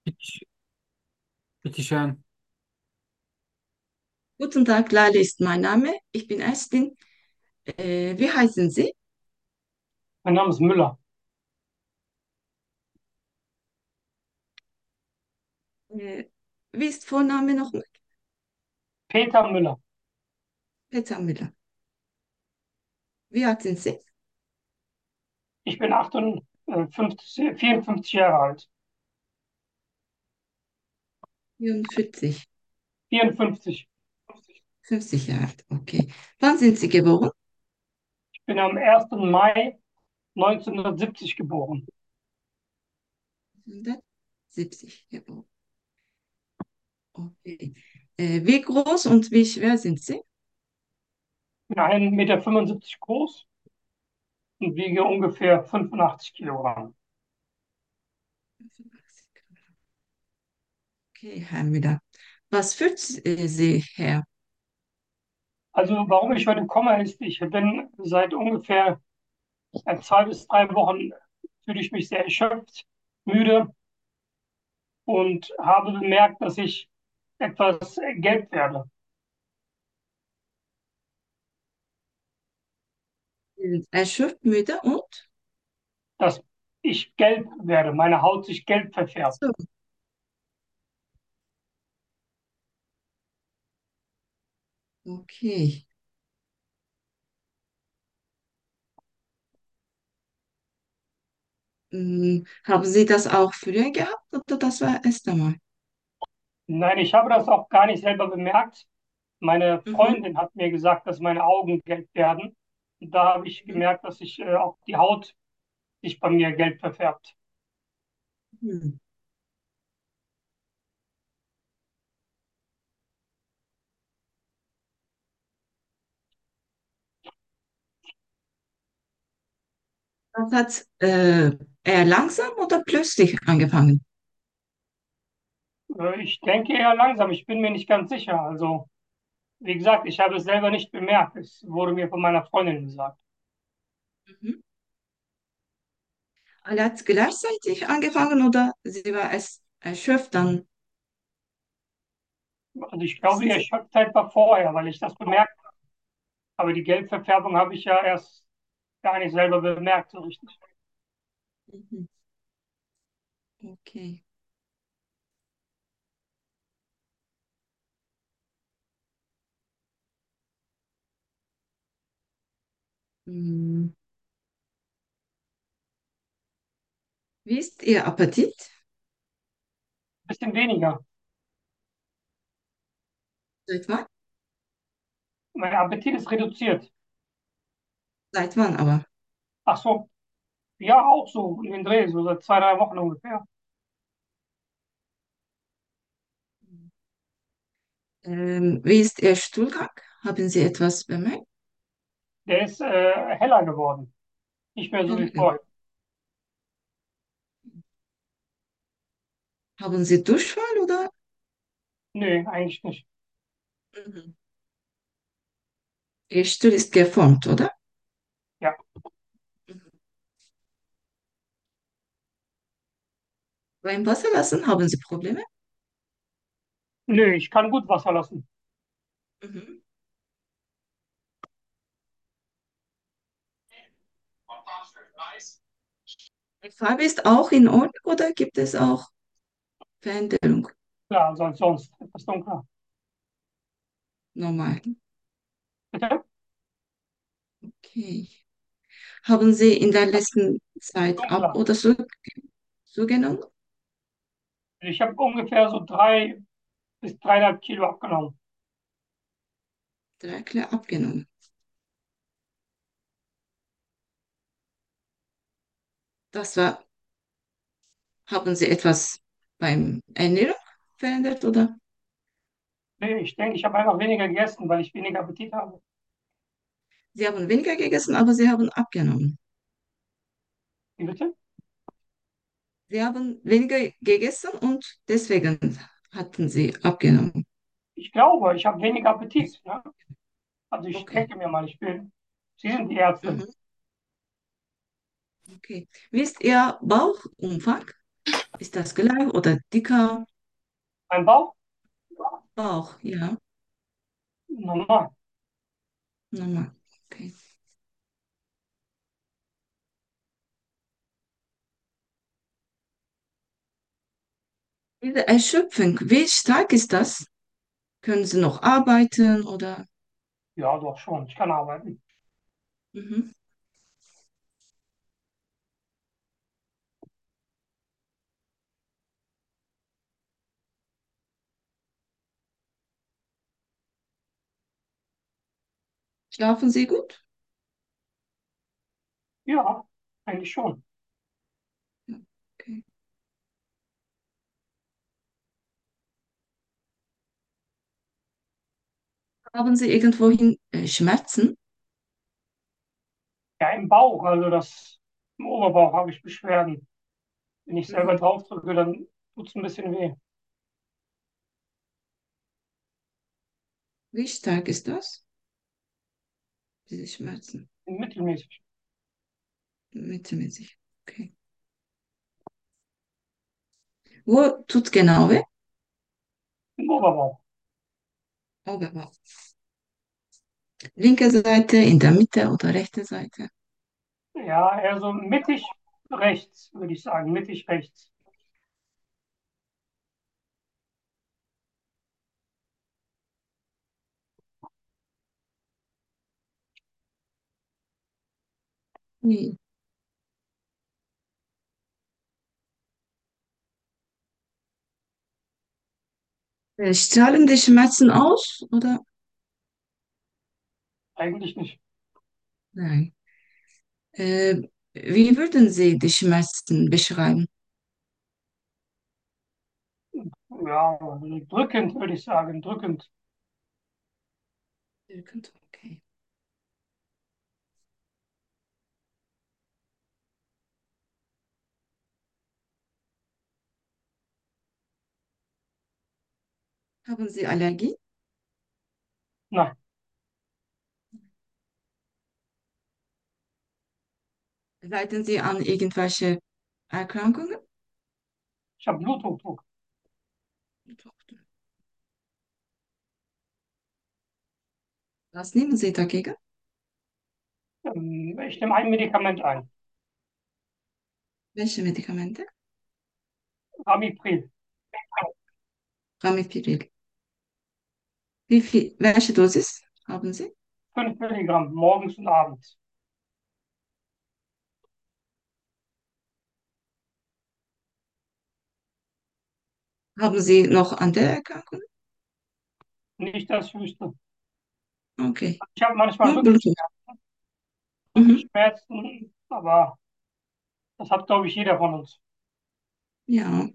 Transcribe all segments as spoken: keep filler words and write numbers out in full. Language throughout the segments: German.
Bitte, bitteschön. Guten Tag, Lale ist mein Name. Ich bin Ärztin. Äh, wie heißen Sie? Mein Name ist Müller. Äh, wie ist Vorname nochmal? Peter Müller. Peter Müller. Wie alt sind Sie? Ich bin achtundfünfzig, vierundfünfzig Jahre alt. vierundvierzig, vierundfünfzig. fünfzig Jahre alt. Okay. Wann sind Sie geboren? Ich bin am ersten Mai neunzehnhundertsiebzig geboren. hundertsiebzig geboren. Okay. Äh, wie groß und wie schwer sind Sie? Ich bin ein Meter fünfundsiebzig groß und wiege ungefähr fünfundachtzig Kilogramm. Okay, Herr Müller. Was führt äh, Sie her? Also warum ich heute komme, ist, ich bin seit ungefähr äh, zwei bis drei Wochen fühle ich mich sehr erschöpft, müde und habe bemerkt, dass ich etwas äh, gelb werde. Sie sind erschöpft, müde und? Dass ich gelb werde, meine Haut sich gelb verfärbt. So, okay. Hm, haben Sie das auch früher gehabt oder das war erst einmal? Nein, ich habe das auch gar nicht selber bemerkt. Meine Mhm. Freundin hat mir gesagt, dass meine Augen gelb werden. Und da habe ich gemerkt, dass sich äh, auch die Haut sich bei mir gelb verfärbt. Mhm. Das hat äh, eher langsam oder plötzlich angefangen? Äh, ich denke eher langsam, ich bin mir nicht ganz sicher. Also, wie gesagt, ich habe es selber nicht bemerkt. Es wurde mir von meiner Freundin gesagt. Mhm. Alle hat gleichzeitig angefangen oder sie war erst erschöpft, dann Also, ich glaube, die wissen Sie. Erschöpftheit war vorher, weil ich das bemerkt habe. Aber die Gelbverfärbung habe ich ja erst gar nicht selber bemerkt, so richtig. Mhm. Okay. Hm. Wie ist Ihr Appetit? Bisschen weniger. Seit wann? Mein Appetit ist reduziert. Seit wann aber? Ach so, ja, auch so in den Dreh, so seit zwei, drei Wochen ungefähr. Ähm, wie ist Ihr Stuhlgang? Haben Sie etwas bemerkt? Der ist äh, heller geworden. Nicht mehr so wie Heller. vorher. Haben Sie Durchfall oder? Nee, eigentlich nicht. Mhm. Ihr Stuhl ist geformt, oder? Ja. Mhm. Beim Wasserlassen haben Sie Probleme? Nee, ich kann gut Wasser lassen. Mhm. Die Farbe ist auch in Ordnung oder gibt es auch Veränderung? Klar, also als sonst. Etwas dunkler. Normal. Bitte? Okay. Haben Sie in der letzten Zeit ab Dunkler. oder zu, zugenommen? Ich habe ungefähr so drei bis dreieinhalb Kilo abgenommen. Drei Kilo abgenommen. Das war, haben Sie etwas beim Ernährung verändert oder? Nee, ich denke, ich habe einfach weniger gegessen, weil ich weniger Appetit habe. Sie haben weniger gegessen, aber Sie haben abgenommen. Wie bitte? Sie haben weniger gegessen und deswegen hatten Sie abgenommen. Ich glaube, ich habe weniger Appetit. Ne? Also ich Okay. denke mir mal, ich bin. Sie sind die Ärztin. Mhm. Okay. Wie ist Ihr Bauchumfang? Ist das gleich oder dicker Mein Bauch? Bauch? Ja, Normal. normal. Okay. Diese Erschöpfung, wie stark ist das? Können Sie noch arbeiten oder? Ja, doch schon. Ich kann arbeiten. Mhm. Schlafen Sie gut? Ja, eigentlich schon. Ja, okay. Haben Sie irgendwohin äh, Schmerzen? Ja, im Bauch, also das, im Oberbauch habe ich Beschwerden. Wenn ich selber Mhm. drauf drücke, dann tut es ein bisschen weh. Wie stark ist das? Diese Schmerzen? Mittelmäßig. Mittelmäßig. Okay. Wo tut genau weh? Im Oberbauch. Oberbauch. Linke Seite, in der Mitte oder rechte Seite? Ja, eher so mittig rechts, würde ich sagen. Mittig rechts. Nee. Äh, Strahlen die Schmerzen aus oder? Eigentlich nicht. Nein. Äh, Wie würden Sie die Schmerzen beschreiben? Ja, drückend, würde ich sagen. Drückend. Drückend, okay. Haben Sie Allergie? Nein, Leiden Sie an irgendwelche Erkrankungen? ich habe Bluthochdruck. Was nehmen Sie dagegen? Ähm, Ich nehme ein Medikament ein. Welche Medikamente? Ramipril. Ramipiril. Wie viel, welche Dosis haben Sie? fünf Milligramm morgens und abends. Haben Sie noch andere Erkrankungen? Nicht das Höchste. Okay. Ich habe manchmal Nur Bluetooth. Rückenschmerzen, Mhm. Rückenschmerzen, aber das hat, glaube ich, jeder von uns. Ja.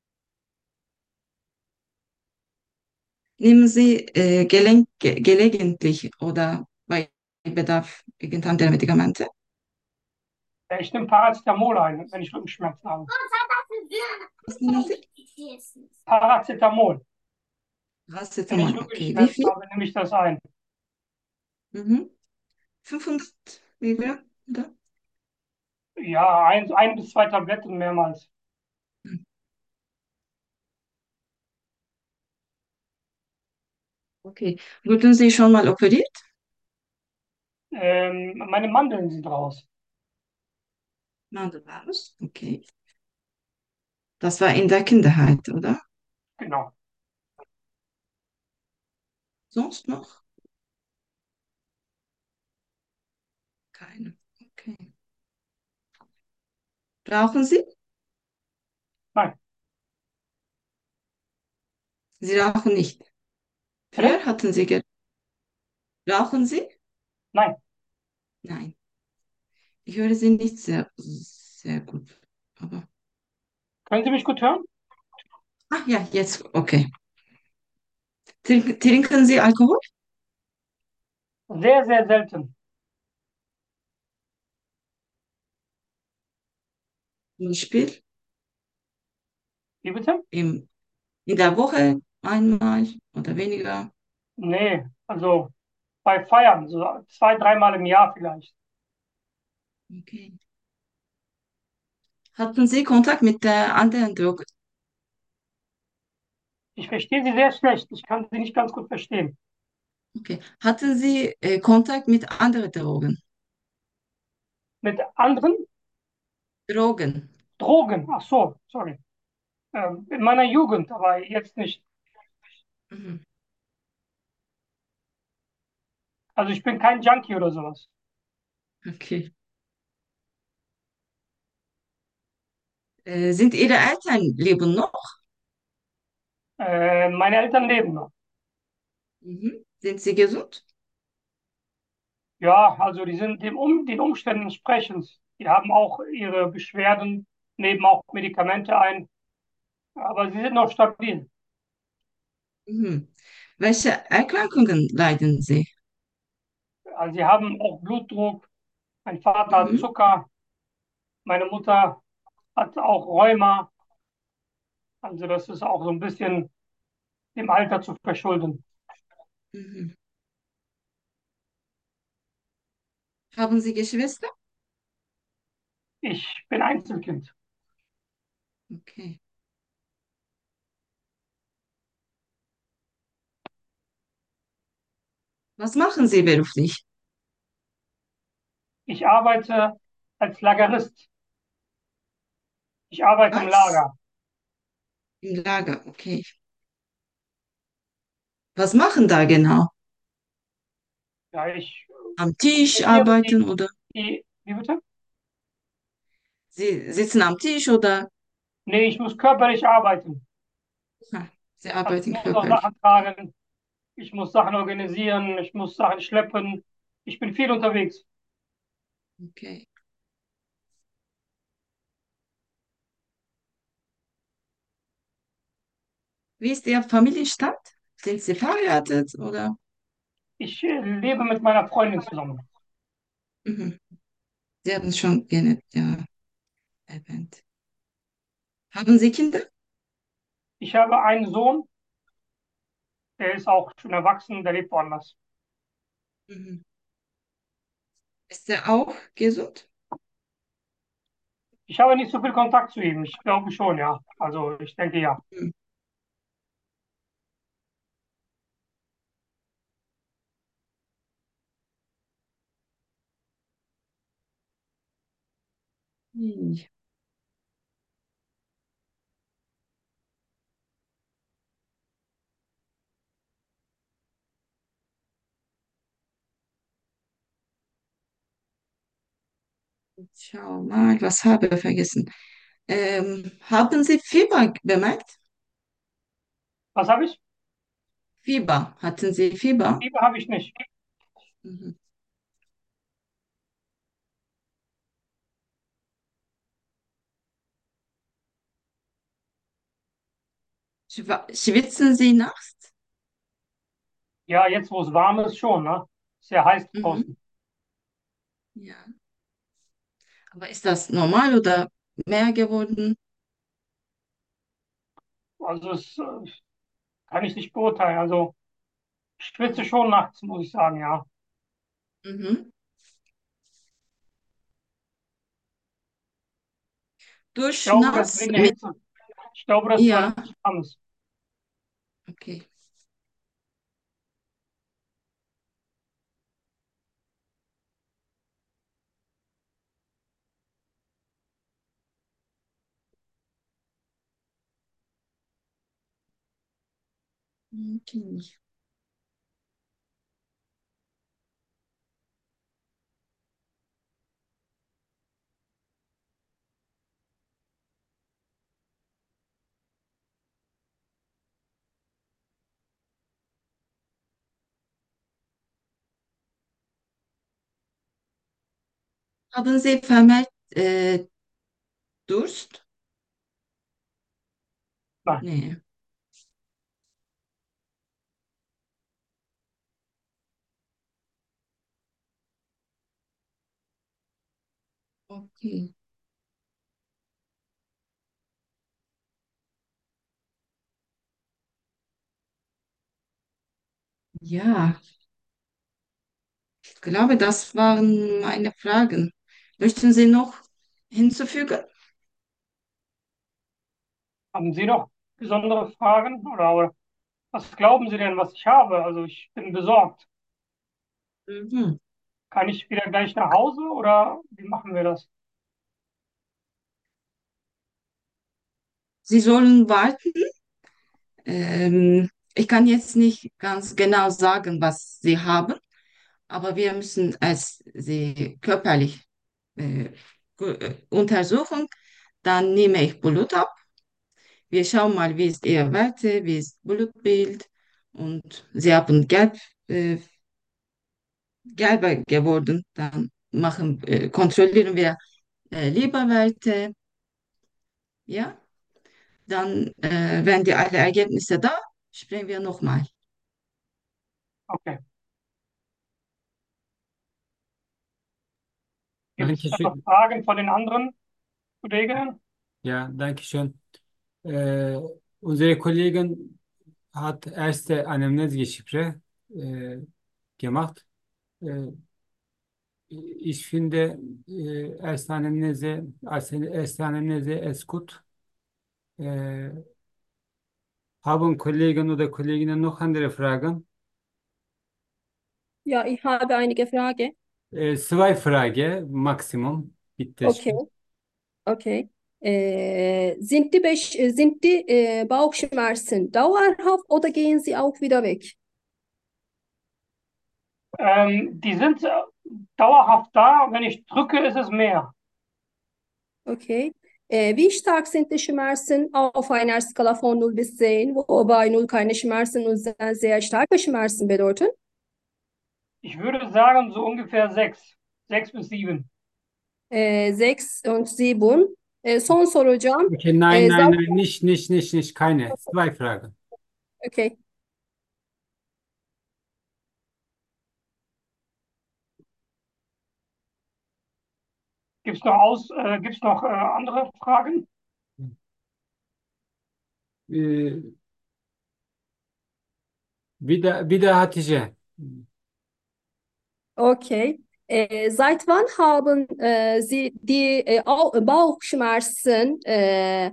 Nehmen Sie äh, gelenk, ge gelegentlich oder bei Bedarf irgendeiner Medikamente? Ja, ich nehme Paracetamol ein, wenn ich Rückenschmerzen habe. Was nehmen Sie? Paracetamol. Wenn ich Paracetamol, okay. Wie Rückenschmerzen viel? habe, nehme ich das ein. Mhm. fünfhundert Milligramm, oder? Ja, ein, ein bis zwei Tabletten mehrmals. Okay. Wurden Sie schon mal operiert? Ähm, meine Mandeln sind raus. Mandelbarus? Okay. Das war in der Kinderheit, oder? Genau. Sonst noch? Keine. Okay. Rauchen Sie? Nein. Sie rauchen nicht. Bitte? Früher hatten Sie ge Rauchen Sie? Nein. Nein. Ich höre Sie nicht sehr, sehr gut. Aber. Können Sie mich gut hören? Ah ja, jetzt, okay. Trink, trinken Sie Alkohol? Sehr, sehr selten. Zum Beispiel Wie bitte? im, in der Woche einmal oder weniger? Nee, also bei Feiern, so zwei, dreimal im Jahr vielleicht. Okay. Hatten Sie Kontakt mit der anderen Droge? Ich verstehe Sie sehr schlecht. Ich kann Sie nicht ganz gut verstehen. Okay. Hatten Sie äh, Kontakt mit anderen Drogen? Mit anderen Drogen. Drogen. Ach so, sorry. Ähm, in meiner Jugend, aber jetzt nicht. Mhm. Also ich bin kein Junkie oder sowas. Okay. Äh, sind Ihre Eltern leben noch? Äh, meine Eltern leben noch. Mhm. Sind sie gesund? Ja, also die sind dem um, den Umständen entsprechend. Die haben auch ihre Beschwerden, nehmen auch Medikamente ein, aber sie sind noch stabil. Mhm. Welche Erkrankungen leiden Sie? Also sie haben auch Blutdruck, mein Vater hat Mhm. Zucker, meine Mutter hat auch Rheuma. Also das ist auch so ein bisschen dem Alter zu verschulden. Mhm. Haben Sie Geschwister? Ich bin Einzelkind. Okay. Was machen Sie beruflich? Ich arbeite als Lagerist. Ich arbeite im Was? Lager. Im Lager, okay. Was machen da genau? Ja, ich Am Tisch organisiere die, arbeiten oder die, wie bitte? Sie sitzen am Tisch oder Nee, ich muss körperlich arbeiten. ah, Sie Also ich arbeiten muss auch körperlich. Sachen tragen, ich muss Sachen organisieren, ich muss Sachen schleppen. Ich bin viel unterwegs. Okay. Wie ist Ihr Familienstand? Sind Sie verheiratet oder? Ich äh, lebe mit meiner Freundin zusammen. Mhm. Sie haben es schon gerne, ja, erwähnt. Haben Sie Kinder? Ich habe einen Sohn, der ist auch schon erwachsen, der lebt woanders. Mhm. Ist er auch gesund? Ich habe nicht so viel Kontakt zu ihm. Ich glaube schon, ja. Also ich denke ja. Mhm. Hm. Schau mal, was habe ich vergessen? Ähm, haben Sie Fieber bemerkt? Was habe ich? Fieber. Hatten Sie Fieber? Fieber habe ich nicht. Mhm. Schwa- Schwitzen Sie nachts? Ja, jetzt wo es warm ist, schon, ne? Sehr heiß Mhm. draußen. Ja. Aber ist das normal oder mehr geworden? Also es äh, kann ich nicht beurteilen. Also ich schwitze Mhm. schon nachts, muss ich sagen, ja. Mhm. Ich Durch glaube, das ist nass wegen der mit, Hitze. Ich glaube, das ist, weil ja, es zu warm ist. okay. Okay. Haben Sie vermehrt äh, Durst? Nein. Nee. Okay. Ja, ich glaube, das waren meine Fragen. Möchten Sie noch hinzufügen? Haben Sie noch besondere Fragen oder, oder was glauben Sie denn, was ich habe? Also ich bin besorgt. Mhm. Kann ich wieder gleich nach Hause oder wie machen wir das? Sie sollen warten. Ähm, ich kann jetzt nicht ganz genau sagen, was Sie haben, aber wir müssen es Sie körperlich äh, gu- äh, untersuchen. Dann nehme ich Blut ab. Wir schauen mal, wie ist Ihr Werte, wie ist Blutbild und Sie haben gelb, äh, gelber geworden. Dann machen, äh, kontrollieren wir äh, Leberwerte, ja. Dann, äh, wenn die alle Ergebnisse da, sprechen wir nochmal. Okay. Gibt es Danke da noch schön. Fragen von den anderen Kolleginnen? Ja, danke schön. Äh, unsere Kollegin hat erste Anamnese äh, gemacht. Äh, Ich finde, äh, erste Anamnese, als erste Anamnese ist gut. Äh, Haben Kollegen oder Kolleginnen noch andere Fragen? Ja, ich habe einige Fragen. Äh, zwei Fragen Maximum. Bitte Okay, schön. okay. Äh, sind die, Besch äh, sind die äh, Bauchschmerzen dauerhaft oder gehen sie auch wieder weg? Ähm, die sind äh, dauerhaft da. Wenn ich drücke, ist es mehr. Okay. Äh, wie stark sind die Schmerzen auf einer Skala von null bis zehn, wobei null keine Schmerzen und zehn sehr starke Schmerzen bedeuten? Ich würde sagen, so ungefähr sechs. Sechs bis sieben. Ee, sechs und sieben. Ee, son soracağım. Okay, nein, Ee, nein, zaten nein, nicht, nicht, nicht, nicht, keine. Zwei Fragen. okay. Gibt es noch, aus, äh, gibt's noch äh, andere Fragen? Äh, wieder, wieder Hatice. Okay. Ee, seit wann haben äh, Sie die äh, Au- Bauchschmerzen äh,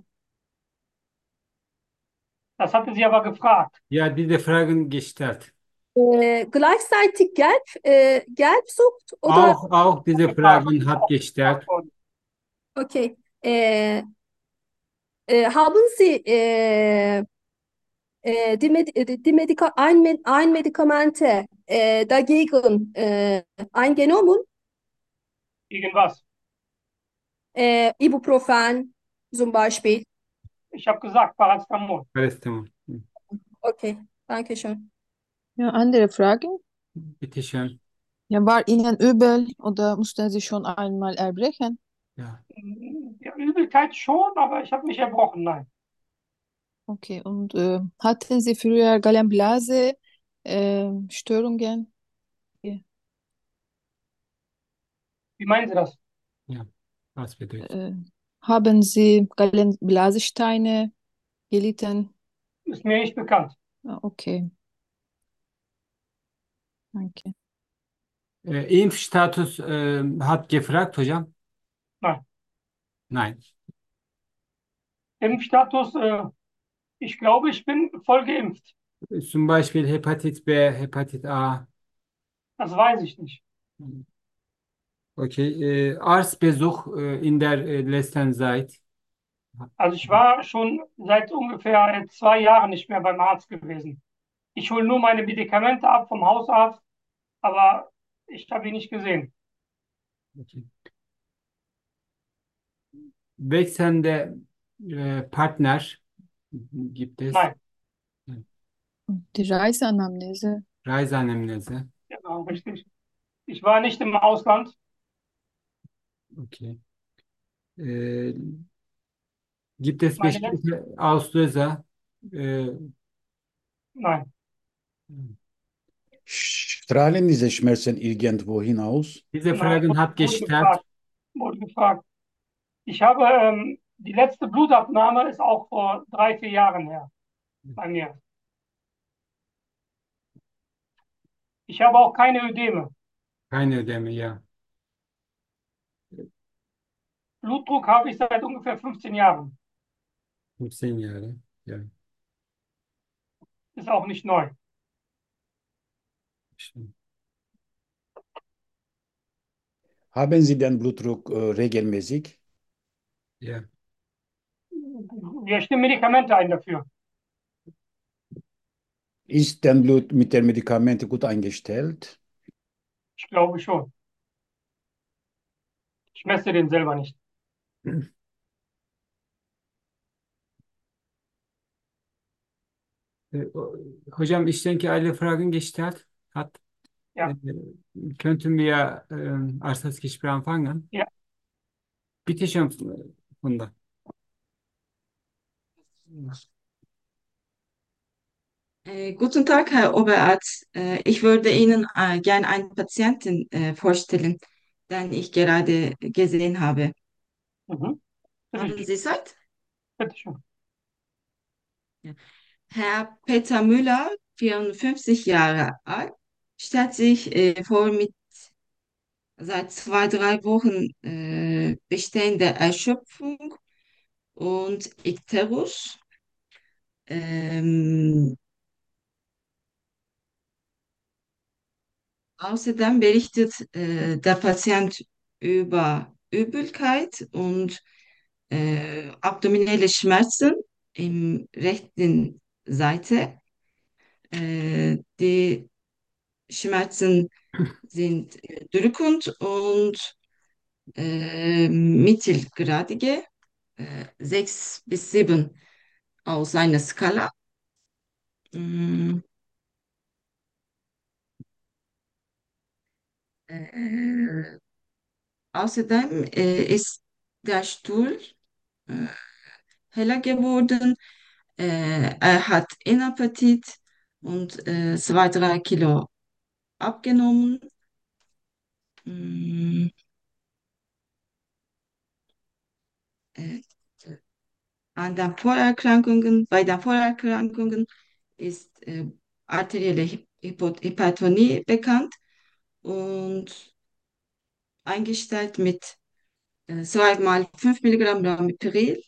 Das hatte sie aber gefragt. Ja, diese Fragen gestellt. äh, gleichzeitig gelb, äh, Gelbsucht oder Auch, auch diese Gefragt. Fragen hat Auch gefragt gestellt. worden. okay. Äh, äh, haben Sie äh, äh, die, Med die, die Medika ein, Med ein Medikamente äh, dagegen äh, eingenommen? Gegen was? Äh, Ibuprofen zum Beispiel. Ich habe gesagt, Paracetamol. Paracetamol. Okay, danke schön. Ja, andere Frage. Bitte schön. Ja, war Ihnen übel oder mussten Sie schon einmal erbrechen? Ja. Ja, Übelkeit schon, aber ich habe mich erbrochen. Nein. Okay, und äh, hatten Sie früher Gallenblase, äh, Störungen? Ja. Wie meinen Sie das? Ja. Was bedeutet? Äh, haben Sie Gallenblasesteine gelitten? Ist mir nicht bekannt. Ah, okay, danke. Äh, Impfstatus äh, hat gefragt, hocam. Nein. Nein. Impfstatus, äh, ich glaube, ich bin voll geimpft. Zum Beispiel Hepatit B, Hepatit A. Das weiß ich nicht. Okay. Äh, Arztbesuch äh, in der äh, letzten Zeit. Also ich war schon seit ungefähr äh, zwei Jahren nicht mehr beim Arzt gewesen. Ich hole nur meine Medikamente ab vom Hausarzt, aber ich habe ihn nicht gesehen. Okay. Wechselnde äh, Partner gibt es. Nein, Die Reiseanamnese. Reiseanamnese. genau, richtig. Ich war nicht im Ausland. Okay. Äh, Gibt es Meine letzte, bestimmte Auslöser? Äh, nein, Strahlen diese Schmerzen irgendwo hinaus? diese nein, Fragen wurde, hat wurde gestellt. gefragt, wurde gefragt. Ich habe, ähm, die letzte Blutabnahme ist auch vor drei, vier Jahren her bei mir. Ich habe auch keine Ödeme. Keine Ödeme, ja. Blutdruck habe ich seit ungefähr fünfzehn Jahren. fünfzehn Jahre. Ja, Ist auch nicht neu. stimmt. Haben Sie den Blutdruck äh, regelmäßig? Ja. Wir stimmen Medikamente ein dafür. Ist dein Blut mit den Medikamenten gut eingestellt? Ich glaube schon. Ich messe den selber nicht. Äh, Hocam iştenki aile Fragen gestellt hat. Ja, Äh, Könnten wir äh, als das Gespräch anfangen? ja. Bitte schön, Funda. Äh, guten Tag, Herr Oberarzt. Äh, ich würde Ihnen äh, gerne einen Patienten äh, vorstellen, den ich gerade gesehen habe. Mhm. Haben Bitte, Sie Zeit? bitte schön. Ja. Herr Peter Müller, vierundfünfzig Jahre alt, stellt sich äh, vor mit seit zwei, drei Wochen äh, bestehender Erschöpfung und Ikterus. Ähm, Außerdem berichtet äh, der Patient über Übelkeit und äh, abdominelle Schmerzen im rechten Seite. Äh, die Schmerzen sind äh, drückend und äh, mittelgradige, äh, sechs bis sieben aus einer Skala. Mm, äh, Außerdem äh, ist der Stuhl äh, heller geworden. Äh, er hat Inappetit und äh, zwei, drei Kilo abgenommen. Mm, äh, an den Vorerkrankungen, bei den Vorerkrankungen ist äh, arterielle Hypo- Hypertonie bekannt und eingestellt mit äh, zwei mal fünf Milligramm Ramipril.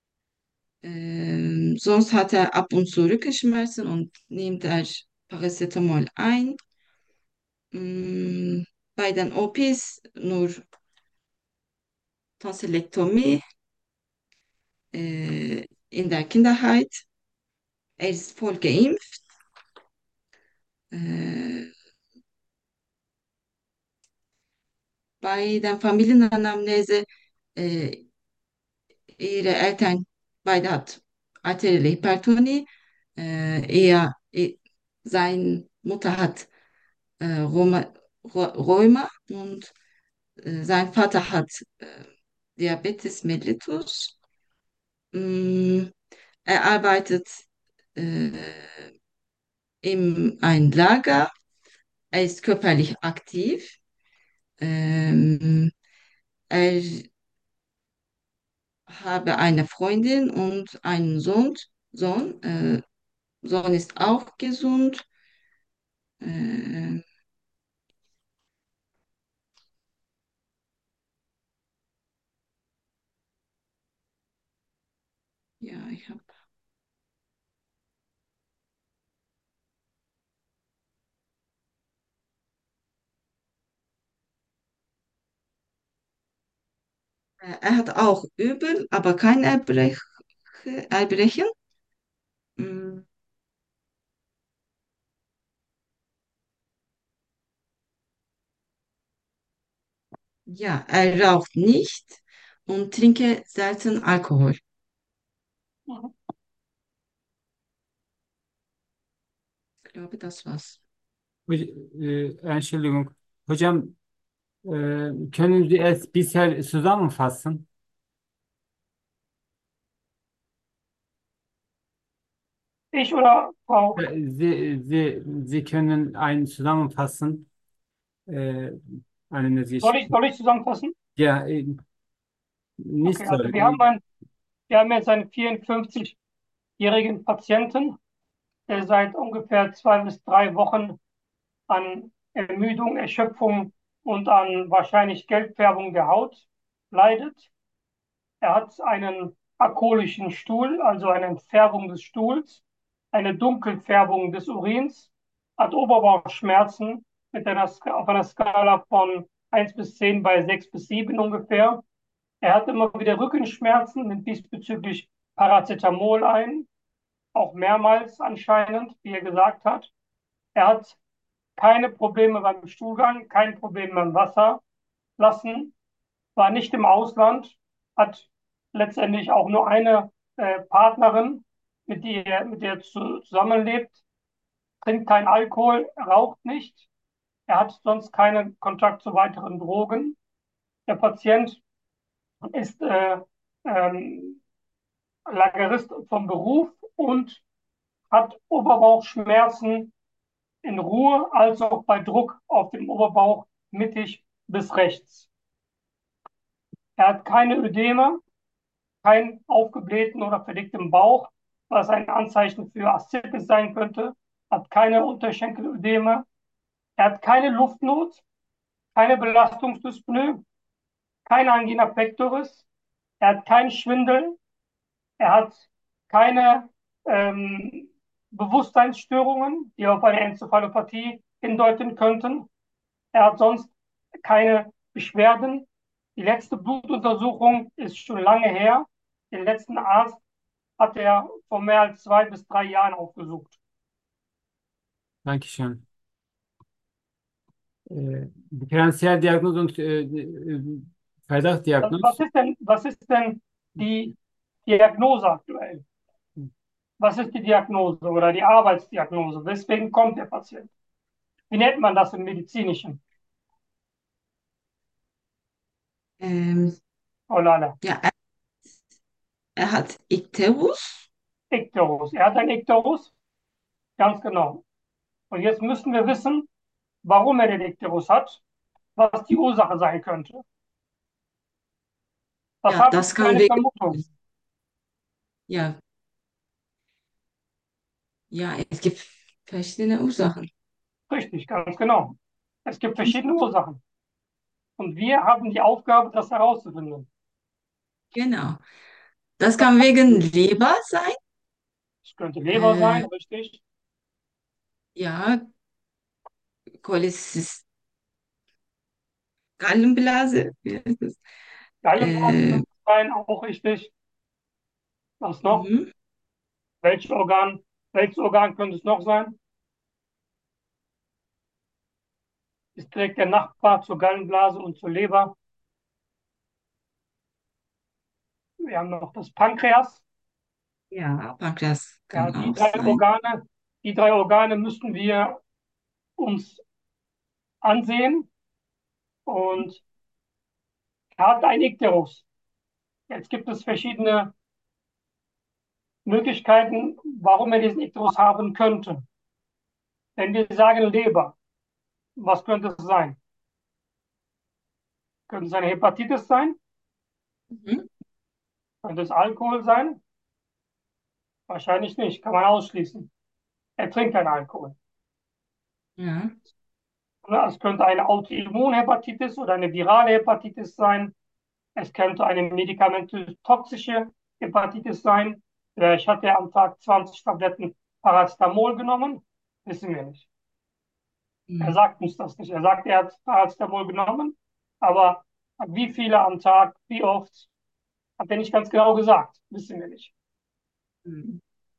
Ähm, sonst hat er ab und zu Rückenschmerzen und nimmt er Paracetamol ein. Mm, bei den O Ps nur Tonsillektomie äh, in der Kinderheit. Er ist voll geimpft. Äh, bei der Familienanamnese, äh, ihre Eltern, beide hat arterielle Hypertonie. Äh, er, eh, seine Mutter hat äh, Rheuma, Rhe- Rheuma und äh, sein Vater hat äh, Diabetes mellitus. Mm, er arbeitet äh, in einem Lager. Er ist körperlich aktiv. Ähm, er habe eine Freundin und einen Sohn. Sohn, äh, Sohn ist auch gesund. Äh, ja, ich habe. Er hat auch Übel, aber kein Erbrech, Erbrechen. Mm, ja, er raucht nicht und trinke selten Alkohol. Mhm. Ich glaube, das war's. Ho- Äh, Entschuldigung. Hocam, äh, können Sie es bisher zusammenfassen? Ich oder Frau, Äh, Sie, Sie, Sie können einen zusammenfassen. Äh, eines soll Gesprächs. ich, soll ich zusammenfassen? Ja, äh, nicht Okay, so. also wir haben, ein, wir haben jetzt einen vierundfünfzig-jährigen Patienten, der seit ungefähr zwei bis drei Wochen an Ermüdung, Erschöpfung und an wahrscheinlich Gelbfärbung der Haut leidet. Er hat einen alkoholischen Stuhl, also eine Färbung des Stuhls, eine Dunkelfärbung des Urins, hat Oberbauchschmerzen mit einer, Ska- auf einer Skala von eins bis zehn bei sechs bis sieben ungefähr. Er hat immer wieder Rückenschmerzen, nimmt diesbezüglich Paracetamol ein, auch mehrmals anscheinend, wie er gesagt hat. Er hat keine Probleme beim Stuhlgang, kein Problem beim Wasserlassen, war nicht im Ausland, hat letztendlich auch nur eine äh, Partnerin, mit der, er- mit der er zu, zusammenlebt, trinkt kein Alkohol, raucht nicht. Er hat sonst keinen Kontakt zu weiteren Drogen. Der Patient ist äh, ähm, Lagerist vom Beruf und hat Oberbauchschmerzen in Ruhe als auch bei Druck auf dem Oberbauch mittig bis rechts. Er hat keine Ödeme, keinen aufgeblähten oder verdickten Bauch, was ein Anzeichen für Aszites sein könnte, hat keine Unterschenkelödeme, er hat keine Luftnot, keine Belastungsdyspnoe, keine Angina pectoris, er hat keinen Schwindel, er hat keine ähm, Bewusstseinsstörungen, die auf eine Enzephalopathie hindeuten könnten. Er hat sonst keine Beschwerden. Die letzte Blutuntersuchung ist schon lange her. Den letzten Arzt hat er vor mehr als zwei bis drei Jahren aufgesucht. Dankeschön. Äh, Differentialdiagnose und äh, äh, Also was Verdachtsdiagnose. ist denn, was ist denn die Diagnose aktuell? Was ist die Diagnose oder die Arbeitsdiagnose? Weswegen kommt der Patient? Wie nennt man das im Medizinischen? Ähm, Oh lala. ja, er, er hat Ikterus. Ikterus. Er hat ein Ikterus, ganz genau. Und jetzt müssen wir wissen, warum er den Ikterus hat, was die Ursache sein könnte. Was Ja, haben Sie das für kann eine wegen, Vermutung? ja, ja, es gibt verschiedene Ursachen. Richtig, ganz genau. Es gibt verschiedene Ursachen. Und wir haben die Aufgabe, das herauszufinden. Genau. Das kann wegen Leber sein. Es könnte Leber sein, Äh, richtig. ja, Cholestis- Gallenblase. Wie heißt das? Gallenblase Äh, könnte es sein, auch richtig. Was noch? mhm. Welches Organ, welches Organ könnte es noch sein? Ist direkt der Nachbar zur Gallenblase und zur Leber. Wir haben noch das Pankreas. Ja, Pankreas Ja, kann die auch drei sein. Organe, die drei Organe müssten wir uns ansehen. Und er hat ein Ikterus. Jetzt gibt es verschiedene Möglichkeiten, warum er diesen Ikterus haben könnte. Wenn wir sagen Leber, was könnte es sein? Könnte es eine Hepatitis sein? Mhm. Könnte es Alkohol sein? Wahrscheinlich nicht, kann man ausschließen. Er trinkt keinen Alkohol. Ja. Oder es könnte eine Autoimmunhepatitis oder eine virale Hepatitis sein. Es könnte eine medikamentös toxische Hepatitis sein. Vielleicht hat er am Tag zwanzig Tabletten Paracetamol genommen. Wissen wir nicht. Er Mhm. sagt uns das nicht. Er sagt, er hat Paracetamol genommen, aber wie viele am Tag, wie oft, hat er nicht ganz genau gesagt. Wissen wir nicht. Mhm.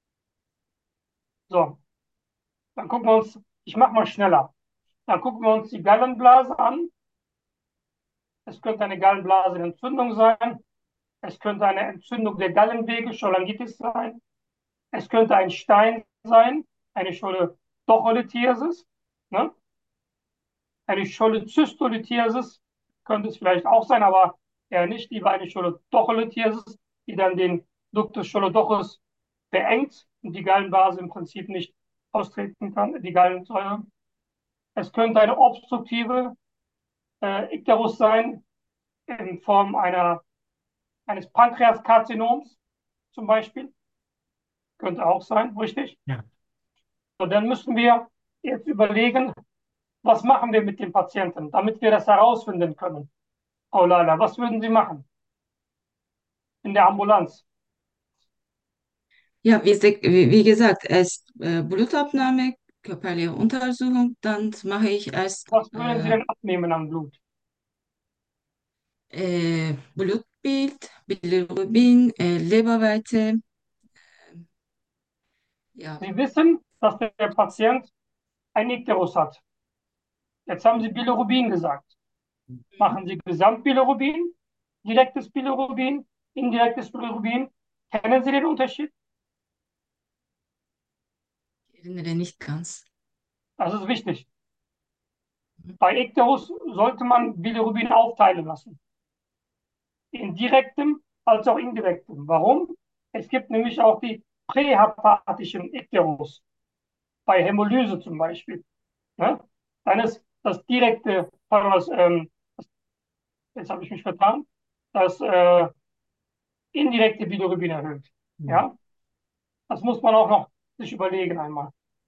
So, dann gucken wir uns, ich mache mal schneller. Dann gucken wir uns die Gallenblase an. Es könnte eine Gallenblasenentzündung sein. Es könnte eine Entzündung der Gallenwege, Cholangitis sein. Es könnte ein Stein sein, eine Scholodocholithiasis, ne? Eine Cholezystolithiasis könnte es vielleicht auch sein, aber eher nicht. Lieber eine Scholodocholithiasis, die dann den Ductus cholodochus beengt und die Gallenblase im Prinzip nicht austreten kann, die Gallensäure. Es könnte eine obstruktive äh, Ikterus sein, in Form einer, eines Pankreaskarzinoms zum Beispiel. Könnte auch sein, richtig? Ja. Und dann müssen wir jetzt überlegen, was machen wir mit dem Patienten, damit wir das herausfinden können. Frau Lala, was würden Sie machen in der Ambulanz? Ja, wie, se- wie, wie gesagt, erst äh, Blutabnahme, körperliche Untersuchung, dann mache ich erst Was würden Sie äh, denn abnehmen an Blut? äh, Blutbild, Bilirubin, äh, Leberwerte. Ja, Sie wissen, dass der Patient ein Ikterus hat. Jetzt haben Sie Bilirubin gesagt. Machen Sie Gesamtbilirubin, direktes Bilirubin, indirektes Bilirubin. Kennen Sie den Unterschied? ich erinnere nicht ganz. Das ist wichtig. Bei Ikterus sollte man Bilirubin aufteilen lassen. In direktem als auch indirektem. Warum? Es gibt nämlich auch die prähepatischen Ikterus, bei Hämolyse zum Beispiel. Ne? Dann ist das direkte, pardon, das, ähm, jetzt habe ich mich vertan, das äh, indirekte Bilirubin erhöht. Mhm. Ja? Das muss man auch noch sich überlegen einmal.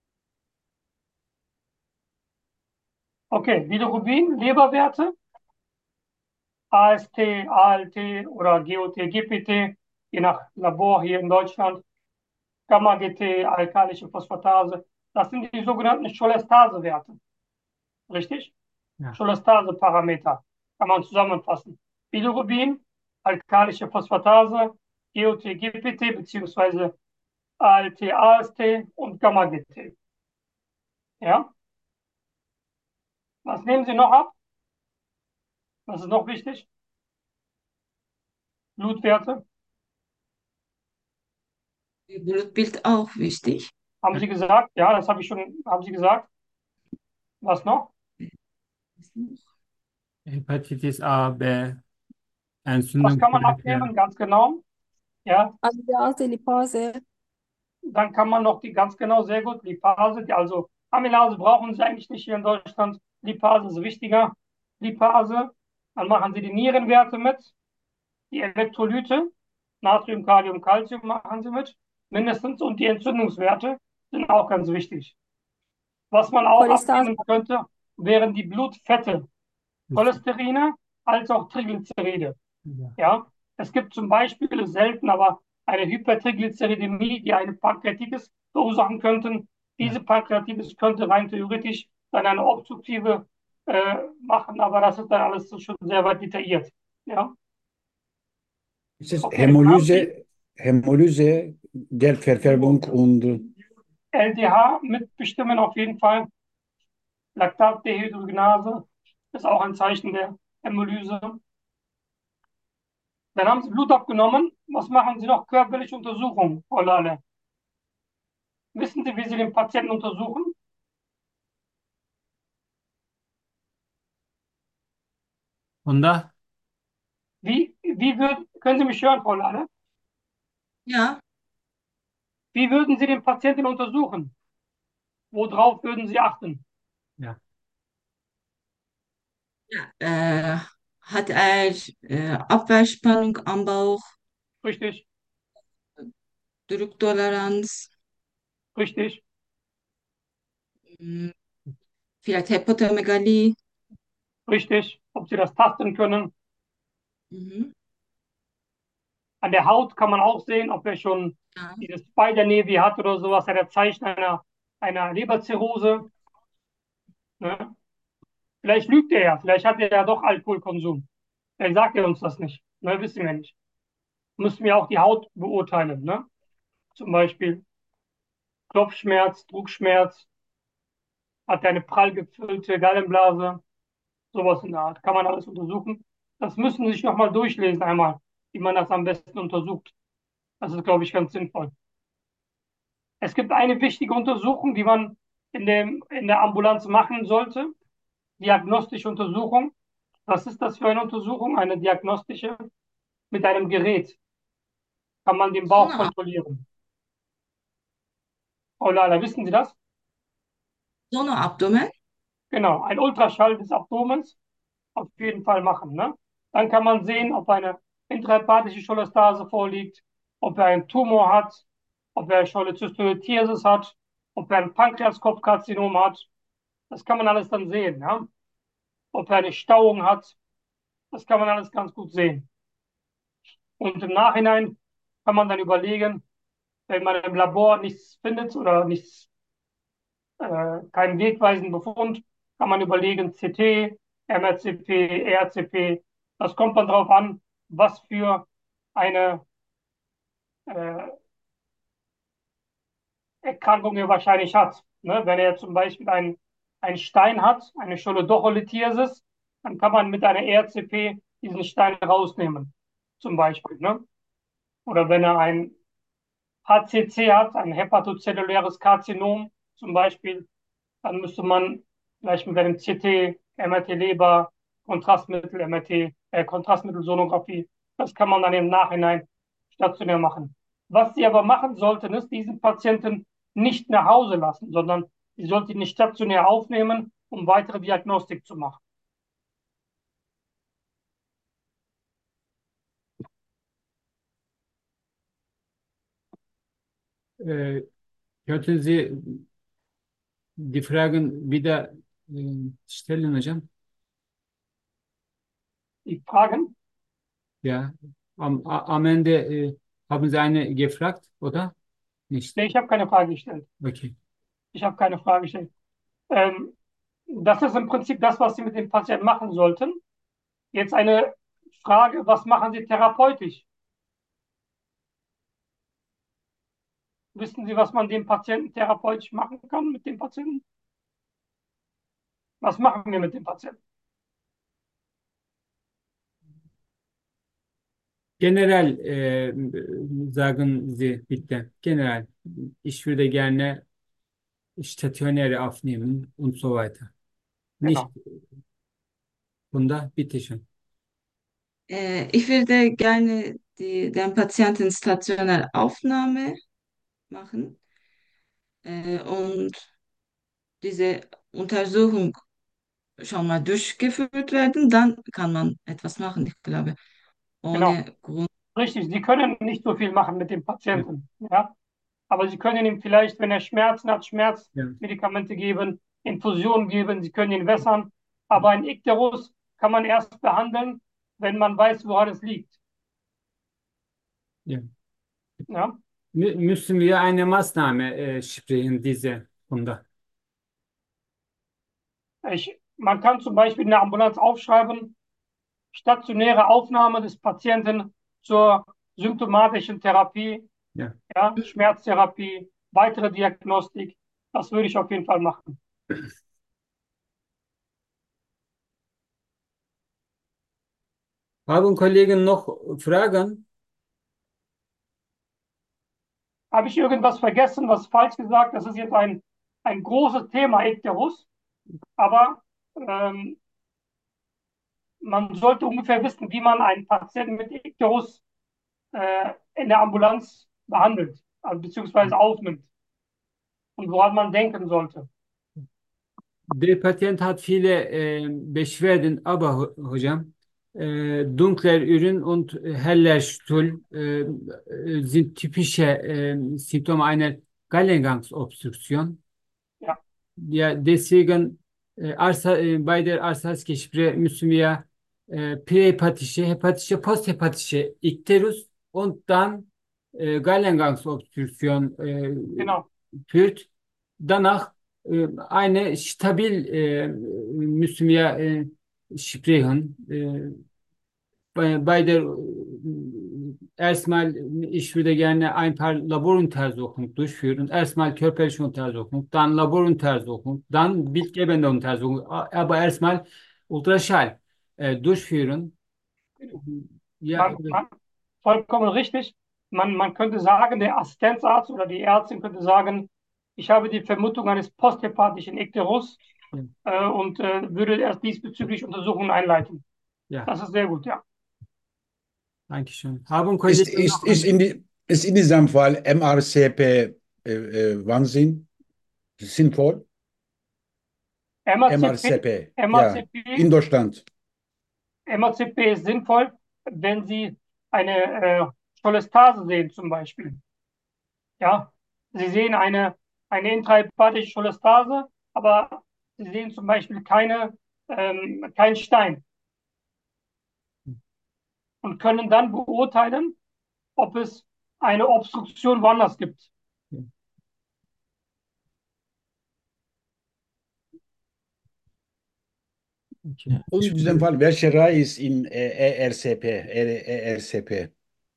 Okay, Bilirubin, Leberwerte, A S T, A L T oder G O T, G P T, je nach Labor hier in Deutschland, Gamma-G T, alkalische Phosphatase. Das sind die sogenannten Cholestase-Werte. Richtig? Ja. Cholestase-Parameter kann man zusammenfassen. Bilirubin, alkalische Phosphatase, G O T, G P T bzw. A L T, A S T und Gamma-G T. Ja? Was nehmen Sie noch ab? Was ist noch wichtig? Blutwerte. Blutbild auch wichtig. Haben Sie gesagt? Ja, das habe ich schon. Haben Sie gesagt? Was noch? Hepatitis A, B, Was kann man Entzündungswerte. abnehmen? Ganz genau. Ja, Amylase, Lipase. dann kann man noch die ganz genau sehr gut Lipase. Die, also Amylase brauchen Sie eigentlich nicht hier in Deutschland. Lipase ist wichtiger. Lipase. Dann machen Sie die Nierenwerte mit, die Elektrolyte, Natrium, Kalium, Calcium machen Sie mit, mindestens. Und die Entzündungswerte sind auch ganz wichtig. Was man auch Cholestase. abnehmen könnte, wären die Blutfette, Cholesterine als auch Triglyceride. Ja. Ja, es gibt zum Beispiel selten, aber eine Hypertriglyceridämie, die eine Pankreatitis verursachen könnten. Ja. Diese Pankreatitis könnte rein theoretisch dann eine obstruktive äh, machen, aber das ist dann alles so schon sehr weit detailliert. Ja, Ist es okay, dann haben Sie Hämolyse, Hämolyse, Gelbverfärbung und L D H mitbestimmen auf jeden Fall. Laktatdehydrogenase ist auch ein Zeichen der Hämolyse. Dann haben Sie Blut abgenommen. Was machen Sie noch? Körperliche Untersuchungen, Frau Lalle. Wissen Sie, wie Sie den Patienten untersuchen? Und da? Wie, wie würden, können Sie mich hören, Frau Lalle? Ja, Wie würden Sie den Patienten untersuchen? Worauf würden Sie achten? Ja. äh, hat er äh, Abwehrspannung am Bauch, Richtig, Drucktoleranz, richtig, mh, vielleicht Hepatomegalie. richtig. Ob Sie das tasten können. Mhm. An der Haut kann man auch sehen, ob er schon Ja. dieses Spider-Nevi hat oder sowas. Hat er Zeichen einer, einer Leberzirrhose. Ne? Vielleicht lügt er ja. Vielleicht hat er ja doch Alkoholkonsum. Vielleicht sagt er uns das nicht. Ne? Wissen wir nicht. Müssen wir auch die Haut beurteilen. Ne? Zum Beispiel Kopfschmerz, Druckschmerz, hat er eine prall gefüllte Gallenblase, sowas in der Art. Kann man alles untersuchen. Das müssen Sie sich nochmal durchlesen einmal, wie man das am besten untersucht. Das ist, glaube ich, ganz sinnvoll. Es gibt eine wichtige Untersuchung, die man in, dem, in der Ambulanz machen sollte. Diagnostische Untersuchung. Was ist das für eine Untersuchung? Eine diagnostische mit einem Gerät. Kann man den Bauch Sonne, kontrollieren. Oh Lala, wissen Sie das? Sonneabdomen. Genau, ein Ultraschall des Abdomens auf jeden Fall machen. Ne? Dann kann man sehen, ob eine intrahepatische Cholestase vorliegt, ob er einen Tumor hat, ob er Cholelithiasis hat, ob er ein Pankreaskopfkarzinom hat. Das kann man alles dann sehen. Ja? Ob er eine Stauung hat, das kann man alles ganz gut sehen. Und im Nachhinein kann man dann überlegen, Wenn man im Labor nichts findet oder nichts, äh, keinen wegweisenden Befund, kann man überlegen, C T, M R C P, E R C P. Das kommt dann darauf an, was für eine äh, Erkrankung er wahrscheinlich hat. Ne? Wenn er zum Beispiel einen, einen Stein hat, eine Scholodocholithiasis, dann kann man mit einer E R C P diesen Stein rausnehmen, zum Beispiel. Ne? Oder wenn er ein H C C hat, ein hepatozelluläres Karzinom zum Beispiel, dann müsste man vielleicht mit einem C T, M R T Leber, Kontrastmittel, M R T, äh, Kontrastmittelsonographie, das kann man dann im Nachhinein stationär machen. Was Sie aber machen sollten, ist diesen Patienten nicht nach Hause lassen, sondern Sie sollten ihn nicht stationär aufnehmen, um weitere Diagnostik zu machen. Äh, könnten Sie die Fragen wieder äh, stellen, hocam? Die Fragen? Ja, am, a- am Ende äh, haben Sie eine gefragt, oder? Nicht. Nee, ich habe keine Frage gestellt. Okay. Ich habe keine Frage gestellt. Ähm, das ist im Prinzip das, was Sie mit dem Patienten machen sollten. Jetzt eine Frage, was machen Sie therapeutisch? Wissen Sie, was man dem Patienten therapeutisch machen kann mit dem Patienten? Was machen wir mit dem Patienten? Generell äh, sagen Sie bitte. Generell. Ich würde gerne Stationäre aufnehmen und so weiter. Nicht Genau. bunda, bitte schön. Äh, ich würde gerne die, den Patienten stationär Aufnahme machen äh, und diese Untersuchung schon mal durchgeführt werden, dann kann man etwas machen, ich glaube, Genau. ohne Grund. Richtig. Sie können nicht so viel machen mit dem Ja, Patienten. Ja? Aber Sie können ihm vielleicht, wenn er Schmerzen hat, ja, Schmerzmedikamente geben, Infusionen geben. Sie können ihn wässern. Aber ein Ikterus kann man erst behandeln, wenn man weiß, woran es liegt. ja. Ja? Mü müssen wir eine Maßnahme äh, sprechen, diese Bunda. Ich, man kann zum Beispiel in der Ambulanz aufschreiben, stationäre Aufnahme des Patienten zur symptomatischen Therapie, Ja. ja, Schmerztherapie, weitere Diagnostik. Das würde ich auf jeden Fall machen. Haben Kollegen noch Fragen? Habe ich irgendwas vergessen, was falsch gesagt? Das ist jetzt ein, ein großes Thema, Ikterus. Aber ähm, man sollte ungefähr wissen, wie man einen Patienten mit Ikterus äh, in der Ambulanz behandelt, also beziehungsweise aufnimmt und woran man denken sollte. Der Patient hat viele äh, Beschwerden, aber ho- hocam äh, dunkler Urin und heller Stuhl äh, äh, sind typische äh, Symptome einer Gallengangsobstruktion. Ja, Ja, deswegen e, arsa, e, bei der Arsatzgeschichte müssen wir äh, prähepatische, hepatische, posthepatische Ikterus und dann äh, Gallengangsobstruktion äh, genau. führt. Danach äh, eine stabil äh, müssen wir äh, sprechen. Äh, bei, bei der äh, erstmal ich würde gerne ein paar Laboruntersuchungen durchführen. Erstmal körperliche Untersuchung, dann Laboruntersuchung, dann bildgebende Untersuchung, a- aber erstmal Ultraschall äh, durchführen. Ja, Man, man, vollkommen richtig. Man, man könnte sagen, der Assistenzarzt oder die Ärztin könnte sagen, ich habe die Vermutung eines posthepatischen Ikterus äh, und äh, würde erst diesbezüglich Untersuchungen einleiten. ja, Das ist sehr gut, ja. danke schön. Haben Ist, Kollegen ist, noch ist, eine? in, die, ist in diesem Fall M R C P äh, äh, Wahnsinn sinnvoll? MACP, M R C P, ja, MACP, in Deutschland. MACP ist sinnvoll, wenn Sie eine äh, Cholestase sehen zum Beispiel. Ja, Sie sehen eine, eine intrahepatische Cholestase, aber Sie sehen zum Beispiel keine, ähm, keinen Stein und können dann beurteilen, ob es eine Obstruktion woanders gibt. Okay. Ja, Und ich in diesem würde, Fall, welche Reihe ist in äh, E R C P? E R C P?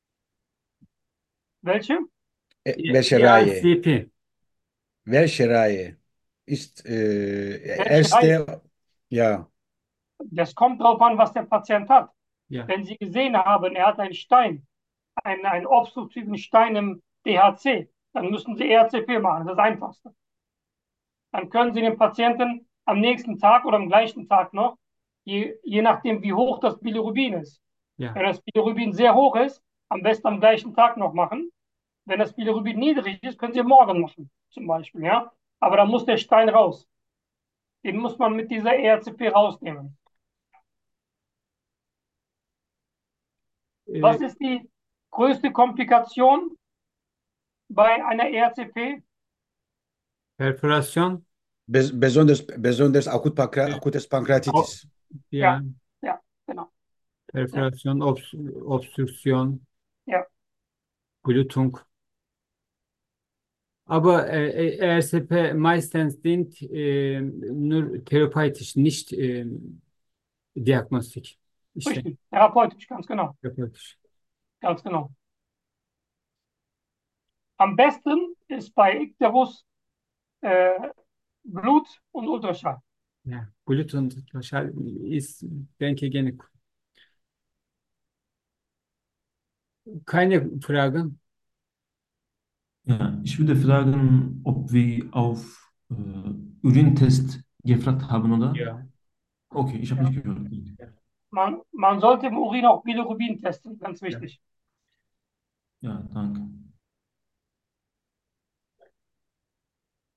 Welche? Äh, E- welche Reihe? ERCP. Welche Reihe? Ist äh, Welche Reihe? erste, ja, Das kommt darauf an, was der Patient hat. Ja. Wenn Sie gesehen haben, er hat einen Stein, einen, einen obstruktiven Stein im D H C, dann müssen Sie E R C P machen. Das ist das Einfachste. Dann können Sie den Patienten am nächsten Tag oder am gleichen Tag noch, je, je nachdem, wie hoch das Bilirubin ist. Ja. Wenn das Bilirubin sehr hoch ist, am besten am gleichen Tag noch machen. Wenn das Bilirubin niedrig ist, können Sie morgen machen, zum Beispiel. Ja? Aber dann muss der Stein raus. Den muss man mit dieser E R C P rausnehmen. Äh, Was ist die größte Komplikation bei einer E R C P? Perforation. bes besonders, besonders akut Pankra Ja. akutes Pankreatitis. Ja. Ja, genau. Perforation, Obst Obstruktion, Ja. Blutung. Aber äh, E R C P meistens dient äh, nur therapeutisch, nicht äh, Diagnostik. İşte, Richtig. Therapeutisch, ganz genau. therapeutisch. Ganz genau. Am besten ist bei Icterus äh, Blut und Ultraschall. Ja, Blut und Ultraschall ist, denke ich, gene- keine Fragen. ja, ich würde fragen, ob wir auf äh, Urintest gefragt haben, oder? Ja. Okay, ich habe Ja. nicht gehört. Man, man sollte im Urin auch Bilirubin testen, ganz wichtig. Ja, danke.